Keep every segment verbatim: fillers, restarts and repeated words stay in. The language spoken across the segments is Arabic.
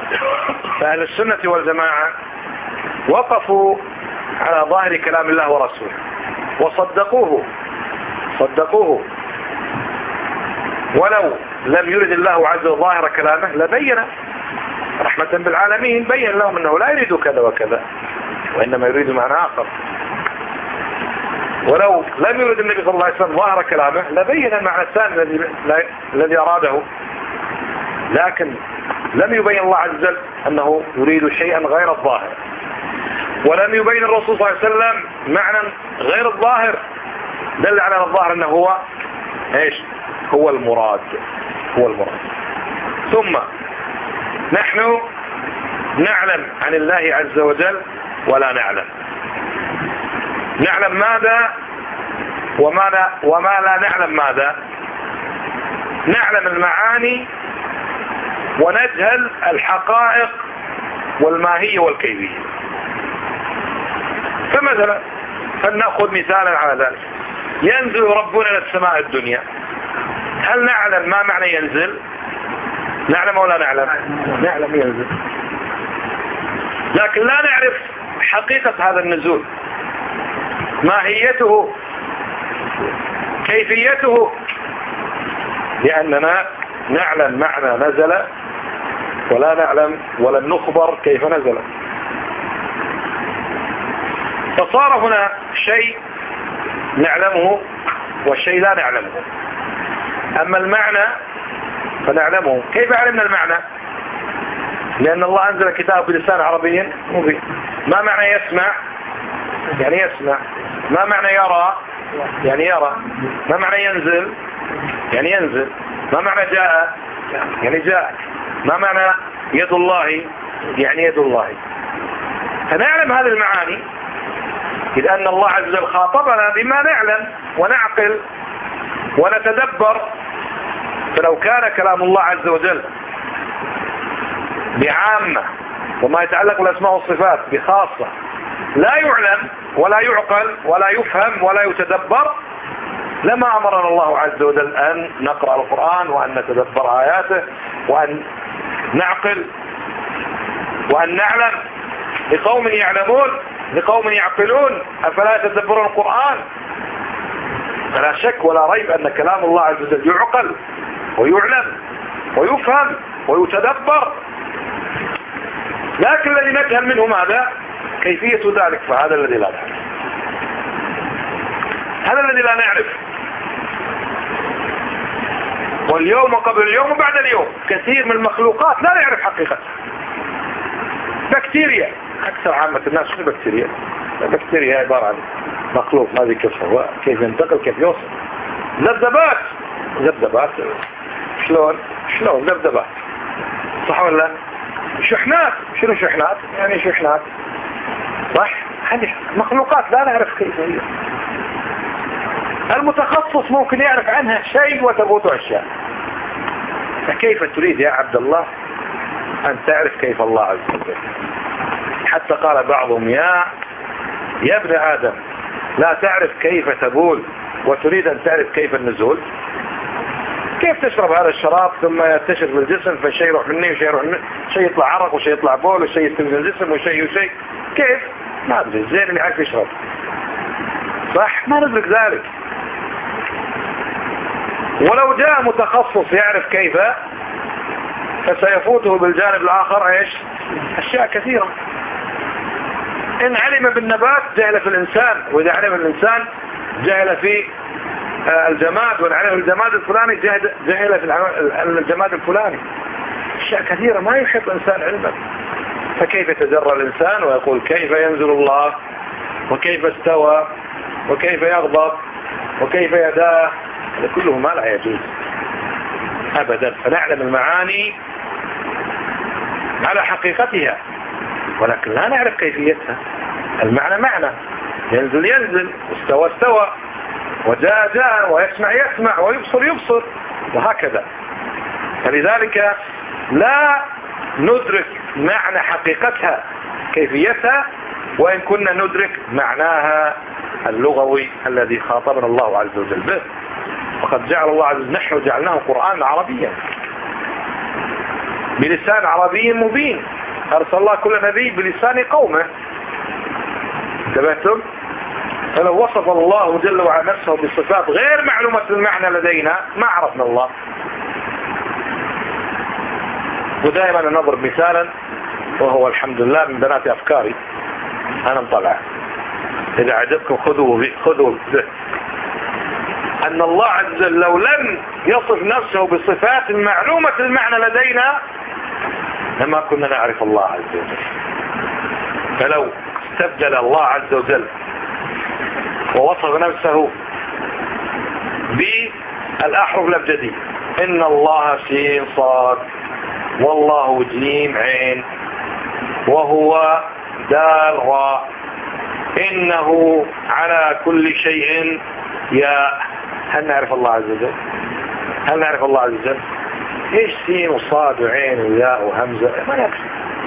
فأهل السنة والجماعة وقفوا على ظاهر كلام الله ورسوله وصدقوه صدقوه ولو لم يرد الله عز وجل ظاهر كلامه لبين رحمة بالعالمين، بين لهم أنه لا يريد كذا وكذا وإنما يريد معنى آخر. ولو لم يرد النبي صلى الله عليه وسلم ظاهر كلامه لبين المعنى الثاني الذي الذي أراده، لكن لم يبين الله عز وجل أنه يريد شيئا غير الظاهر، ولم يبين الرسول صلى الله عليه وسلم معنى غير الظاهر دل على الظاهر أنه هو إيش؟ هو المراد هو المراد. ثم نحن نعلم عن الله عز وجل ولا نعلم، نعلم ماذا وما لا, وما لا نعلم ماذا. نعلم المعاني ونجهل الحقائق والماهية والكيفية. فمثلا فلنأخذ مثالا على ذلك، ينزل ربنا إلى السماء الدنيا، هل نعلم ما معنى ينزل؟ نعلم ولا نعلم؟ نعلم ينزل، لكن لا نعرف حقيقة هذا النزول، ماهيته، كيفيته، لأننا نعلم معنى نزل ولا نعلم ولن نخبر كيف نزل. فصار هنا شيء نعلمه والشيء لا نعلمه. أما المعنى فنعلمه. كيف علمنا المعنى؟ لأن الله أنزل كتاب بلسان عربي مبين. ما معنى يسمع؟ يعني يسمع. ما معنى يرى؟ يعني يرى. ما معنى ينزل؟ يعني ينزل. ما معنى جاء؟ يعني جاء. ما معنى يد الله؟ يعني يد الله. فنعلم هذه المعاني إذ أن الله عز وجل خاطبنا بما نعلم ونعقل ونتدبر. فلو كان كلام الله عز وجل بعامة وما يتعلق بالأسماء والصفات بخاصة لا يعلم ولا يعقل ولا يفهم ولا يتدبر لما أمرنا الله عز وجل أن نقرأ القرآن وأن نتدبر آياته وأن نعقل وأن نعلم. لقوم يعلمون لقوم يعقلون أفلا يتدبرون القرآن. فلا شك ولا ريب أن كلام الله عز وجل يعقل ويعلم ويفهم ويتدبر، لكن الذي نجهل منه ماذا؟ كيفية ذلك. فهذا الذي لا نعرف، هذا الذي لا نعرف. واليوم قبل اليوم وبعد اليوم كثير من المخلوقات لا نعرف حقيقتها. بكتيريا، أكثر عامة الناس شنو بكتيريا؟ بكتيريا عبارة عن مخلوق ما ذكر هو كيف ينتقل كيف يوصل. ذبذبات ذبذبات شلون شلون ذبذبات صح ولا؟ شحنات، شنو شحنات؟ يعني شحنات صح. هذه مخلوقات لا نعرف كيف هي. المتخصص ممكن يعرف عنها شيء وتفوته أشياء. فكيف تريد يا عبد الله أن تعرف كيف الله عز وجل؟ حتى قال بعضهم يا يا ابن آدم لا تعرف كيف تبول وتريد أن تعرف كيف النزول. كيف تشرب هذا الشراب ثم ينتشر في الجسم فشيء يروح مني وشيء يروح مني، شيء يطلع عرق وشيء يطلع بول وشيء يستنزل الجسم وشيء وشيء. كيف؟ ما أدري. زين اللي عارف يشرب صح، ما ندرك ذلك. ولو جاء متخصص يعرف كيف فسيفوته بالجانب الآخر ايش؟ أشياء كثيرة. إن علم بالنبات جهل في الإنسان، وإذا علم الإنسان جهل في الجماد، وإن علم الجماد الفلاني جهل في الجماد الفلاني. أشياء كثيرة ما يحب الإنسان علما. فكيف يتجرى الإنسان ويقول كيف ينزل الله وكيف استوى وكيف يغضب وكيف يداه؟ هذا كله ما لا يجوز أبدا. فنعلم المعاني على حقيقتها ولكن لا نعرف كيفيتها. المعنى معنى، ينزل ينزل، استوى استوى، وجاء جاء، ويسمع يسمع، ويبصر يبصر، وهكذا. فلذلك لا ندرك معنى حقيقتها كيفيتها وإن كنا ندرك معناها اللغوي الذي خاطبنا الله عز وجل به. وقد جعل الله عز وجل نحن جعلناه قرآن عربيا. بلسان عربي مبين. أرسل الله كل نبي بلسان قومه. انتبهتم؟ فلو وصف الله جل وعلا نفسه بصفات غير معلومة المعنى لدينا ما عرفنا الله. ودائما نضرب مثالا، وهو الحمد لله من بنات أفكاري، أنا مطلع إذا عجبكم خذوا خذوا به، أن الله عز وجل لو لم يصف نفسه بصفات معلومة المعنى لدينا لما كنا نعرف الله عز وجل. فلو استبدل الله عز وجل ووصف نفسه بالأحرف الأبجدية، إن الله سين صاد، والله جيم عين، وهو دال راء، إنه على كل شيء ياء، هل نعرف الله عز وجل؟ هل نعرف الله عز وجل؟ ايش سين وصاد وعين وياء وهمزة؟ ما نعرف.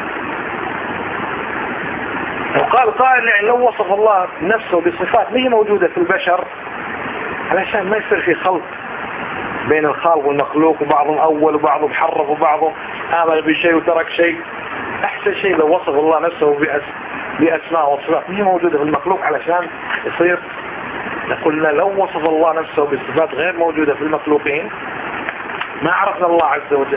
وقال قائل يعني لو وصف الله نفسه بصفات ما هي موجودة في البشر، علشان ما يصير في خلط بين الخالق والمخلوق، وبعضهم أول وبعضهم حرف وبعضهم آمن بشيء وترك شيء. أحسن شيء لو وصف الله نفسه بأس... بأسماء وصفات ما هي موجودة في المخلوق، علشان يصير قلنا لو وصف الله نفسه بصفات غير موجودة في المخلوقين ما عرفنا الله عز وجل.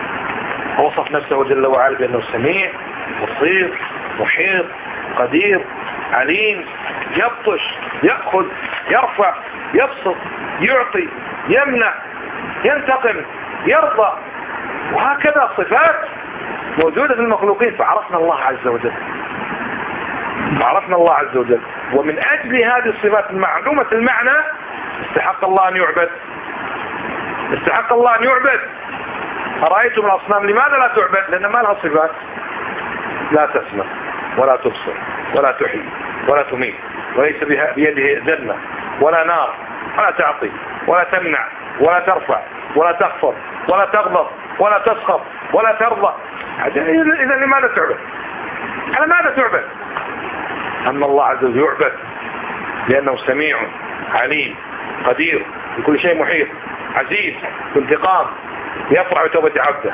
وصف نفسه جل وعلا بأنه سميع بصير محيط قدير عليم، يبطش يأخذ يرفع يبسط يعطي يمنع ينتقم يرضى، وهكذا صفات موجودة في المخلوقين. فعرفنا الله عز وجل، فعرفنا الله عز وجل. ومن أجل هذه الصفات المعلومة المعنى استحق الله أن يعبد، استحق الله أن يعبد. أرأيتم الأصنام لماذا لا تعبد؟ لأن ما لها صفات، لا تسمع ولا تبصر ولا تحيي ولا تميت، وليس بيده جنة ولا نار، ولا تعطي ولا تمنع ولا ترفع ولا تخفض ولا تغضب ولا تسخط ولا ترضى. إذا لماذا تعبد؟ على ماذا تعبد؟ أما الله عز وجل يعبد لأنه سميع عليم قدير بكل شيء محيط عزيز بانتقام، يفرع بتوبة عبده،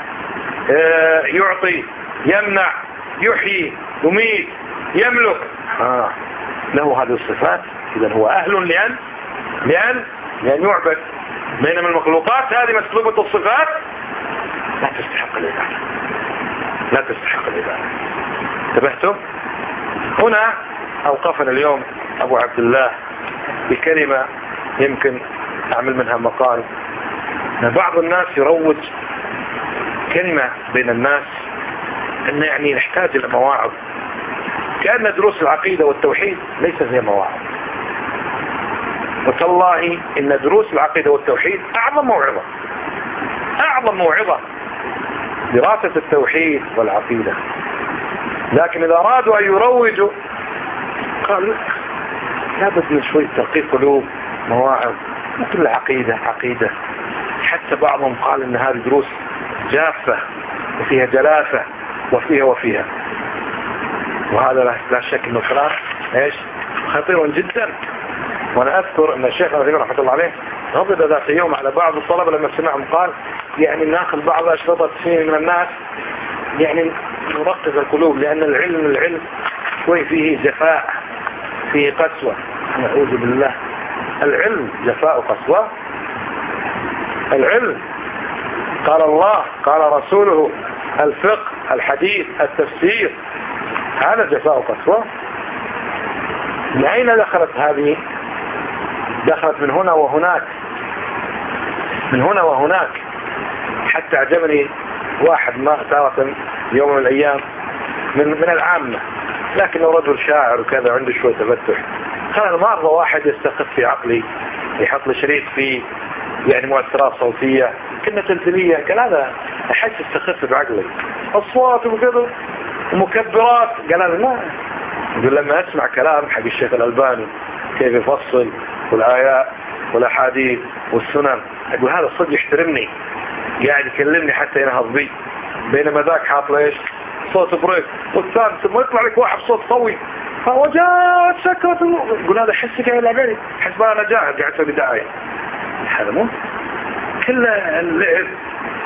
يعطي يمنع يحيي يميت يملك، آه. له هذه الصفات. إذا هو أهل لأن لأن لأن يعبد. بينما المخلوقات هذه مسلوبة الصفات لا تستحق العبادة، لا تستحق العبادة. انتبهتم؟ هنا أوقفنا اليوم أبو عبد الله بكلمة يمكن أعمل منها مقال. بعض الناس يروج كلمة بين الناس أن يعني نحتاج إلى مواعظ، كأن دروس العقيدة والتوحيد ليست هي مواعظ. وتالله إن دروس العقيدة والتوحيد أعظم موعظة، أعظم موعظة دراسة التوحيد والعقيدة. لكن إذا أرادوا أن يروجوا قالوا لابد من شوية تلقيق قلوب، مواعظ، مثل العقيدة عقيدة. حتى بعضهم قال إن هذه دروس جافة وفيها جلافة وفيها وفيها، وهذا لا شك إنه كلام إيش خطير جدا. وأنا أذكر أن الشيخ رحمة الله عليه غضب ذات يوم على بعض الطلبة لما سمعهم قال يعني ناخذ بعض أشرطة سنين من الناس يعني نرقق القلوب، لأن العلم العلم شوي فيه جفاء فيه قسوة. نعوذ بالله، العلم جفاء وقسوة؟ العلم قال الله قال رسوله الفقه الحديث التفسير، هذا جفاء وقسوة؟ من أين دخلت هذه؟ دخلت من هنا وهناك، من هنا وهناك. حتى أعجبني واحد ما تارة يوم من الأيام من من العامة، لكنه رجل شاعر وكذا عنده شوية تفتح، قال أنا ما أرضى واحد يستخف في عقلي يحط لي شريط فيه يعني مؤثرات صوتية كنا تمثيلية، قال هذا أحس استخف بعقلي أصوات وكذا ومكبرات. قال أنا ما يقول لما أسمع كلام حق الشيخ الألباني كيف يفصل والآيات والأحاديث والسنن، أقول هذا الصدق يحترمني قاعد يكلمني حتى ينهض بي، بينما ذاك حاط ليش صوت بريك والثاني ثم يطلع لك واحد صوت قوي فوجاءت سكرة. يقول هذا حسك يا العبادي حسب أنا جاهد قاعد أسوي دعاية. هذا مو كل اللعب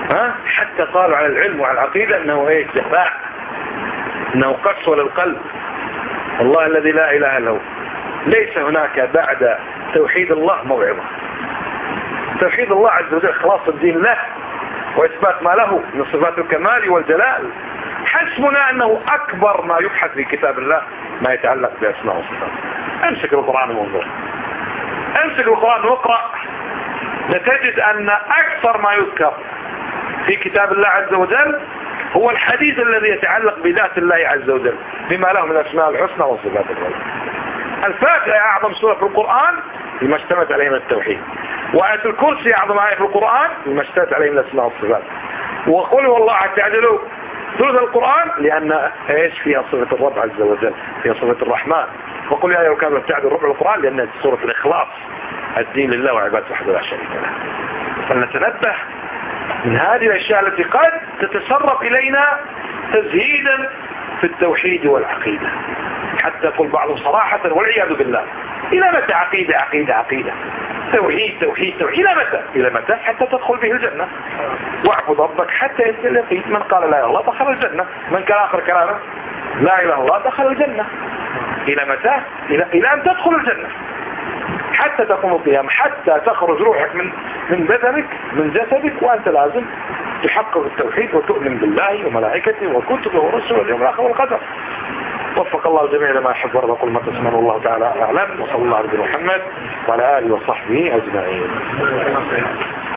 ها حتى قالوا على العلم وعلى العقيدة انه ايه جفاء، انه قسوة للقلب. والله الذي لا اله الا هو ليس هناك بعد توحيد الله موعظة. توحيد الله عز وجل خلاص الدين له واثبات ما له من صفات الكمال والجلال. حسبنا انه اكبر ما يبحث في كتاب الله ما يتعلق باسماء وصفات. امسك القرآن وانظر، امسك القرآن واقرأ، لتجد ان اكثر ما يذكر في كتاب الله عز وجل هو الحديث الذي يتعلق بذات الله عز وجل بما له من الاسماء الحسنى والصفات العلى. الفاتحة اعظم سورة في القرآن بما اشتملت عليه من التوحيد، وآية الكرسي اعظم آية في القرآن بما اشتملت عليه من الاسماء والصفات. وقل والله تعجلوا ثلث القرآن لأن ايش فيها صفة الرب عز وجل، فيها صفة الرحمن. وقل يا أيها الكافرون تعدوا ربع القرآن لأن سورة الإخلاص، الدين لله وعبادته وحده لا شريك له. فلنتنبه من هذه الأشياء التي قد تتسرب إلينا تزهيدا في التوحيد والعقيدة، حتى يقول بعضهم صراحة والعياذ بالله إلى متى عقيدة عقيدة عقيدة توحيد توحيد توحيد إلى متى؟ إلى متى؟ حتى تدخل به الجنة. واعبد ربك حتى يصل اليقين. من قال لا اله الا الله دخل الجنة، من كان آخر كلامه لا اله الا الله دخل الجنة. إلى متى؟ إلى, إلى أن تدخل الجنة، حتى تقوم القيامة، حتى تخرج روحك من من بدنك من جسدك وأنت لازم تحقق التوحيد وتؤمن بالله وملائكته وكتبه ورسله واليوم الآخر والقدر. وفق الله الجميع لما يحب ويرضى. قل ما تسمعون والله تعالى أعلم، وصلى الله على محمد وعلى آله وصحبه أجمعين.